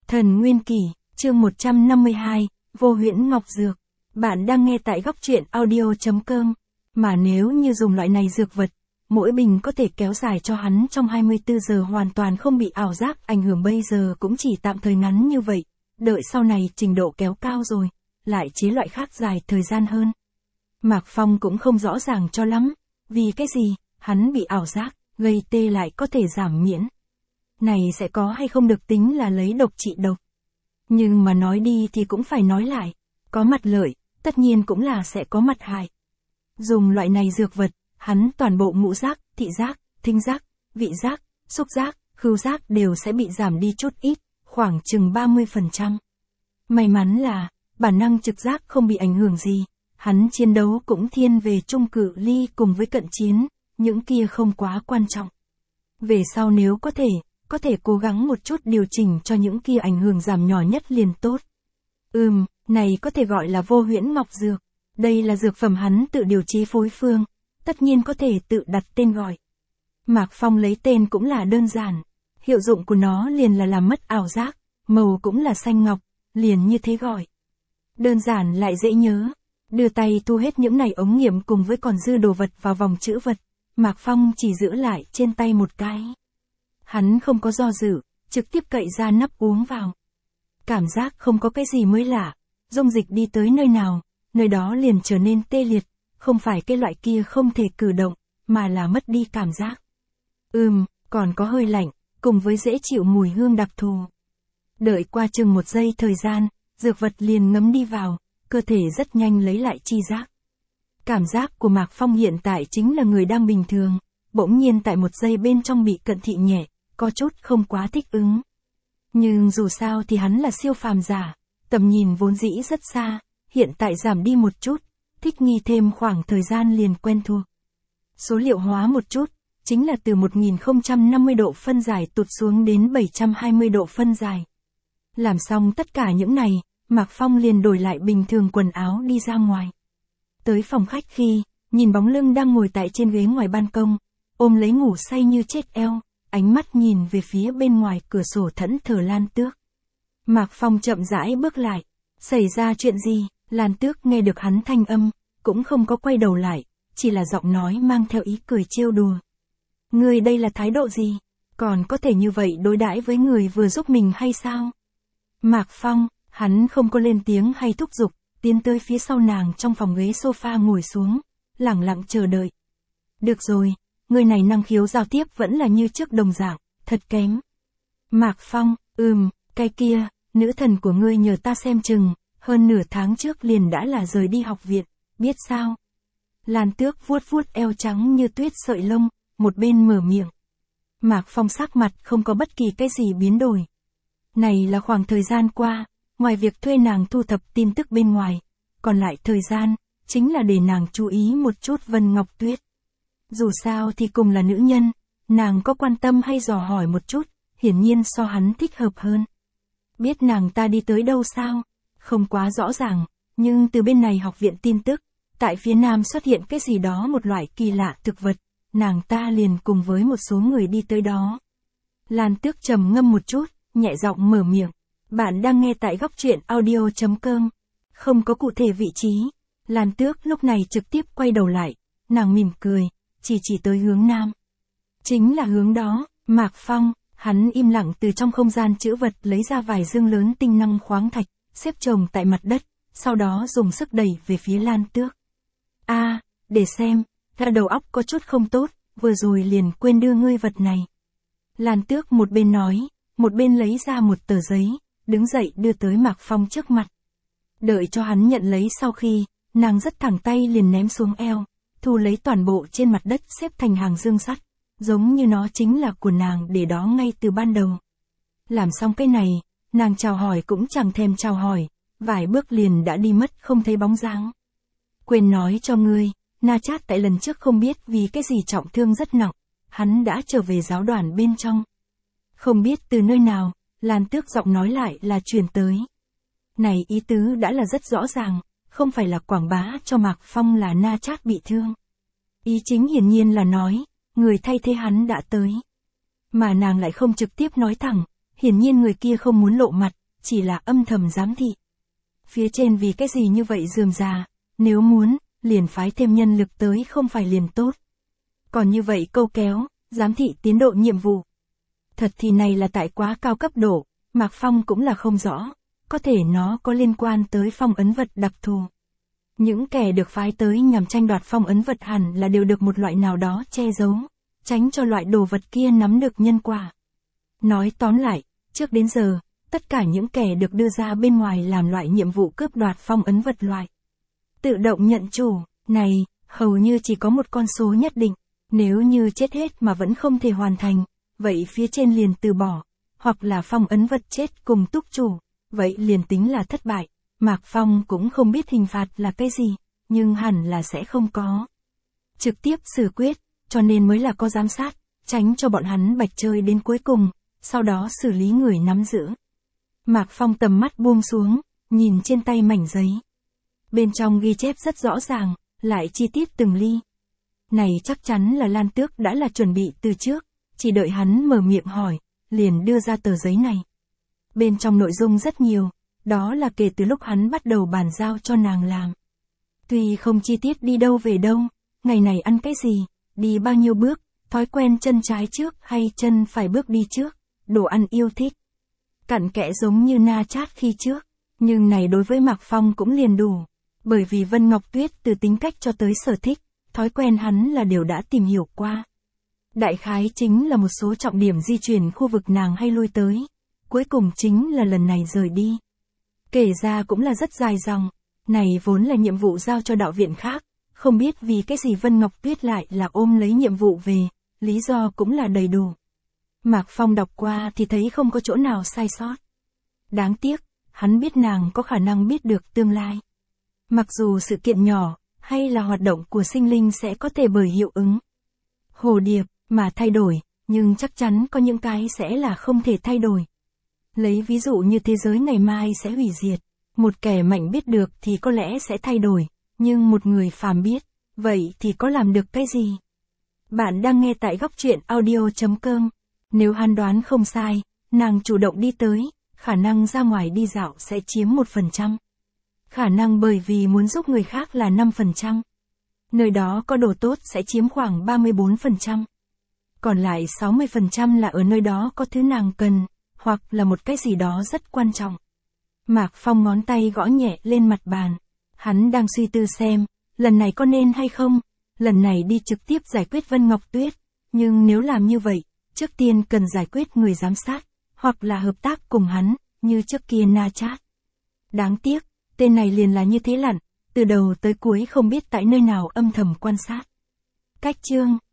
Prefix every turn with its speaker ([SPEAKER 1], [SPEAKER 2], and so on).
[SPEAKER 1] Thần Nguyên Kỷ, chương 152, Vô Huyễn Ngọc Dược. Bạn đang nghe tại góc truyện audio.com. Mà nếu như dùng loại này dược vật, mỗi bình có thể kéo dài cho hắn trong 24 giờ hoàn toàn không bị ảo giác ảnh hưởng, bây giờ cũng chỉ tạm thời ngắn như vậy. Đợi sau này trình độ kéo cao rồi, lại chế loại khác dài thời gian hơn. Mạc Phong cũng không rõ ràng cho lắm, vì cái gì, hắn bị ảo giác, gây tê lại có thể giảm miễn. Này sẽ có hay không được tính là lấy độc trị độc. Nhưng mà nói đi thì cũng phải nói lại, có mặt lợi, tất nhiên cũng là sẽ có mặt hại. Dùng loại này dược vật, hắn toàn bộ ngũ giác, thị giác, thính giác, vị giác, xúc giác, khứu giác đều sẽ bị giảm đi chút ít, khoảng chừng 30%. May mắn là, bản năng trực giác không bị ảnh hưởng gì, hắn chiến đấu cũng thiên về trung cự ly cùng với cận chiến, những kia không quá quan trọng. Về sau nếu có thể cố gắng một chút điều chỉnh cho những kia ảnh hưởng giảm nhỏ nhất liền tốt. Này có thể gọi là Vô Huyễn Ngọc Dược. Đây là dược phẩm hắn tự điều chế phối phương, tất nhiên có thể tự đặt tên gọi. Mạc Phong lấy tên cũng là đơn giản, hiệu dụng của nó liền là làm mất ảo giác, màu cũng là xanh ngọc, liền như thế gọi. Đơn giản lại dễ nhớ, đưa tay thu hết những này ống nghiệm cùng với còn dư đồ vật vào vòng trữ vật, Mạc Phong chỉ giữ lại trên tay một cái. Hắn không có do dự, trực tiếp cậy ra nắp uống vào. Cảm giác không có cái gì mới lạ, dung dịch đi tới nơi nào, nơi đó liền trở nên tê liệt, không phải cái loại kia không thể cử động, mà là mất đi cảm giác. Còn có hơi lạnh, cùng với dễ chịu mùi hương đặc thù. Đợi qua chừng 1 giây thời gian, dược vật liền ngấm đi vào, cơ thể rất nhanh lấy lại chi giác. Cảm giác của Mạc Phong hiện tại chính là người đang bình thường, bỗng nhiên tại 1 giây bên trong bị cận thị nhẹ, có chút không quá thích ứng. Nhưng dù sao thì hắn là siêu phàm giả, tầm nhìn vốn dĩ rất xa, hiện tại giảm đi một chút, thích nghi thêm khoảng thời gian liền quen thuộc. Số liệu hóa một chút, chính là từ 1050 độ phân giải tụt xuống đến 720 độ phân giải. Làm xong tất cả những này, Mạc Phong liền đổi lại bình thường quần áo đi ra ngoài. Tới phòng khách khi, nhìn bóng lưng đang ngồi tại trên ghế ngoài ban công, ôm lấy ngủ say như chết eo, ánh mắt nhìn về phía bên ngoài cửa sổ thẫn thờ Lan Tước. Mạc Phong chậm rãi bước lại, xảy ra chuyện gì? Lan Tước nghe được hắn thanh âm, cũng không có quay đầu lại, chỉ là giọng nói mang theo ý cười trêu đùa. Ngươi đây là thái độ gì? Còn có thể như vậy đối đãi với người vừa giúp mình hay sao? Mạc Phong, hắn không có lên tiếng hay thúc giục, tiến tới phía sau nàng trong phòng ghế sofa ngồi xuống, lẳng lặng chờ đợi. Được rồi, người này năng khiếu giao tiếp vẫn là như trước đồng dạng, thật kém. Mạc Phong, cái kia, nữ thần của ngươi nhờ ta xem chừng, hơn nửa tháng trước liền đã là rời đi học viện, biết sao? Lan Tước vuốt vuốt eo trắng như tuyết sợi lông, một bên mở miệng. Mạc Phong sắc mặt không có bất kỳ cái gì biến đổi. Này là khoảng thời gian qua, ngoài việc thuê nàng thu thập tin tức bên ngoài, còn lại thời gian, chính là để nàng chú ý một chút Vân Ngọc Tuyết. Dù sao thì cùng là nữ nhân, nàng có quan tâm hay dò hỏi một chút, hiển nhiên so hắn thích hợp hơn. Biết nàng ta đi tới đâu sao? Không quá rõ ràng, nhưng từ bên này học viện tin tức, tại phía nam xuất hiện cái gì đó một loại kỳ lạ thực vật, nàng ta liền cùng với một số người đi tới đó. Lan Tước trầm ngâm một chút, nhẹ giọng mở miệng. Bạn đang nghe tại góc truyện audio.com. Không có cụ thể vị trí. Lan Tước lúc này trực tiếp quay đầu lại, nàng mỉm cười, chỉ tới hướng nam. Chính là hướng đó, Mạc Phong, hắn im lặng từ trong không gian trữ vật lấy ra vài dương lớn tinh năng khoáng thạch, xếp chồng tại mặt đất, sau đó dùng sức đẩy về phía Lan Tước. Để xem, ra đầu óc có chút không tốt, vừa rồi liền quên đưa ngươi vật này. Lan Tước một bên nói, một bên lấy ra một tờ giấy, đứng dậy đưa tới Mạc Phong trước mặt. Đợi cho hắn nhận lấy sau khi, nàng rất thẳng tay liền ném xuống eo, thu lấy toàn bộ trên mặt đất xếp thành hàng dương sắt, giống như nó chính là của nàng để đó ngay từ ban đầu. Làm xong cái này, nàng chào hỏi cũng chẳng thèm chào hỏi, vài bước liền đã đi mất không thấy bóng dáng. Quên nói cho ngươi, Na Chát tại lần trước không biết vì cái gì trọng thương rất nặng, hắn đã trở về giáo đoàn bên trong. Không biết từ nơi nào, Lan Tước giọng nói lại là truyền tới. Này ý tứ đã là rất rõ ràng, không phải là quảng bá cho Mạc Phong là Na Chát bị thương. Ý chính hiển nhiên là nói, người thay thế hắn đã tới. Mà nàng lại không trực tiếp nói thẳng, hiển nhiên người kia không muốn lộ mặt, chỉ là âm thầm giám thị. Phía trên vì cái gì như vậy rườm rà, nếu muốn, liền phái thêm nhân lực tới không phải liền tốt. Còn như vậy câu kéo, giám thị tiến độ nhiệm vụ. Thật thì này là tại quá cao cấp độ, Mạc Phong cũng là không rõ, có thể nó có liên quan tới phong ấn vật đặc thù. Những kẻ được phái tới nhằm tranh đoạt phong ấn vật hẳn là đều được một loại nào đó che giấu, tránh cho loại đồ vật kia nắm được nhân quả. Nói tóm lại, trước đến giờ, tất cả những kẻ được đưa ra bên ngoài làm loại nhiệm vụ cướp đoạt phong ấn vật loại tự động nhận chủ, này, hầu như chỉ có một con số nhất định, nếu như chết hết mà vẫn không thể hoàn thành, vậy phía trên liền từ bỏ, hoặc là phong ấn vật chết cùng túc chủ, vậy liền tính là thất bại. Mạc Phong cũng không biết hình phạt là cái gì, nhưng hẳn là sẽ không có trực tiếp xử quyết, cho nên mới là có giám sát, tránh cho bọn hắn bạch chơi đến cuối cùng, sau đó xử lý người nắm giữ. Mạc Phong tầm mắt buông xuống, nhìn trên tay mảnh giấy. Bên trong ghi chép rất rõ ràng, lại chi tiết từng ly. Này chắc chắn là Lan Tước đã là chuẩn bị từ trước, chỉ đợi hắn mở miệng hỏi, liền đưa ra tờ giấy này. Bên trong nội dung rất nhiều, đó là kể từ lúc hắn bắt đầu bàn giao cho nàng làm. Tuy không chi tiết đi đâu về đâu, ngày này ăn cái gì, đi bao nhiêu bước, thói quen chân trái trước hay chân phải bước đi trước, đồ ăn yêu thích. Cặn kẽ giống như Na Chát khi trước, nhưng này đối với Mạc Phong cũng liền đủ, bởi vì Vân Ngọc Tuyết từ tính cách cho tới sở thích, thói quen hắn là đều đã tìm hiểu qua. Đại khái chính là một số trọng điểm di chuyển khu vực nàng hay lui tới, cuối cùng chính là lần này rời đi. Kể ra cũng là rất dài dòng, này vốn là nhiệm vụ giao cho đạo viện khác, không biết vì cái gì Vân Ngọc Tuyết lại là ôm lấy nhiệm vụ về, lý do cũng là đầy đủ. Mạc Phong đọc qua thì thấy không có chỗ nào sai sót. Đáng tiếc, hắn biết nàng có khả năng biết được tương lai. Mặc dù sự kiện nhỏ, hay là hoạt động của sinh linh sẽ có thể bởi hiệu ứng hồ điệp mà thay đổi, nhưng chắc chắn có những cái sẽ là không thể thay đổi. Lấy ví dụ như thế giới ngày mai sẽ hủy diệt, một kẻ mạnh biết được thì có lẽ sẽ thay đổi, nhưng một người phàm biết, vậy thì có làm được cái gì? Bạn đang nghe tại góc truyện audio.com. Nếu hắn đoán không sai, nàng chủ động đi tới, khả năng ra ngoài đi dạo sẽ chiếm 1%. Khả năng bởi vì muốn giúp người khác là 5%. Nơi đó có đồ tốt sẽ chiếm khoảng 34%. Còn lại 60% là ở nơi đó có thứ nàng cần, hoặc là một cái gì đó rất quan trọng. Mạc Phong ngón tay gõ nhẹ lên mặt bàn. Hắn đang suy tư xem, lần này có nên hay không, lần này đi trực tiếp giải quyết Vân Ngọc Tuyết. Nhưng nếu làm như vậy, trước tiên cần giải quyết người giám sát, hoặc là hợp tác cùng hắn, như trước kia Na Chát. Đáng tiếc, tên này liền là như thế lặn, từ đầu tới cuối không biết tại nơi nào âm thầm quan sát. Cách chương